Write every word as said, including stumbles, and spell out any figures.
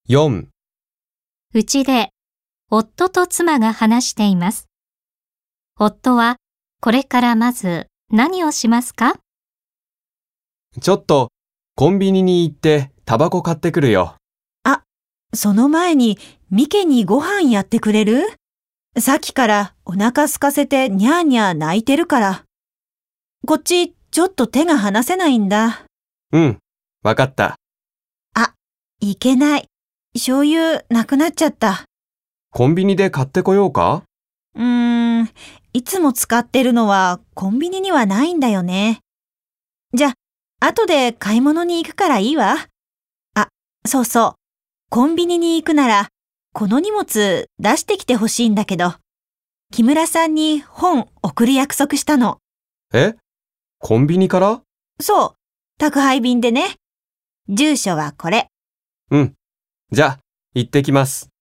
よん、 うちで夫と妻が話しています。夫はこれからまず何をしますか？ ちょっとコンビニに行ってタバコ買ってくるよ。 あ、その前にミケにご飯やってくれる？さっきからお腹空かせてニャーニャー泣いてるから。こっちちょっと手が離せないんだ。 うん、わかった。 あ、いけない。醤油なくなっちゃった。 コンビニで買ってこようか？ うーん、いつも使ってるのはコンビニにはないんだよね。じゃ、後で買い物に行くからいいわ。あ、そうそう。コンビニに行くなら、この荷物出してきてほしいんだけど、木村さんに本送る約束したの。 え？コンビニから？ そう、宅配便でね。住所はこれ。 うん。じゃあ、行ってきます。